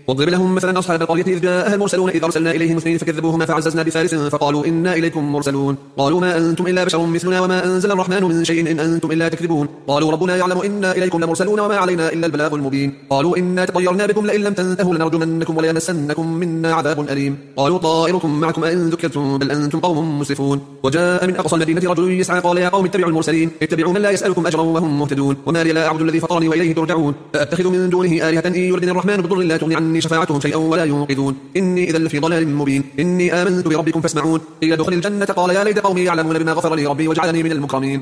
واضرب لهم مثلا أصحاب القرية إذ جاءها المرسلون إذ أرسلنا إليهم اثنين فكذبوهما فعززنا بثالث فقالوا إنا إليكم مرسلون قالوا ما أنتم إلا بشر مثلنا وما أنزل الرحمن من شيء إن أنتم إلا تكذبون قالوا ربنا يعلم إنا إليكم لمرسلون وما علينا إلا البلاغ المبين قالوا إنا تطيرنا بكم لئن لم تنتهوا لنرجمنكم وليمسنكم منا عذاب أليم قالوا طائركم معكم أئن ذكرتم بل أنتم قوم مسرفون وجاء من أقصى المدينة رجل يسعى قال يا قوم اتبعوا المرسلين اتبعوا من لا يسألكم أجرا وهم مهتدون وما لي لا أعبد الذي فطرني وإليه ترجعون فأتخذ من دونه آلهة إن يردني الرحمن بضر لا تغني عني شفاعتهم شيئا ولا ينقذون إني إذا لفي ضلال مبين إني آمنت بربكم فاسمعون قيل ادخل الجنة قال يا ليت قومي يعلمون بما غفر لي ربي وجعلني من المكرمين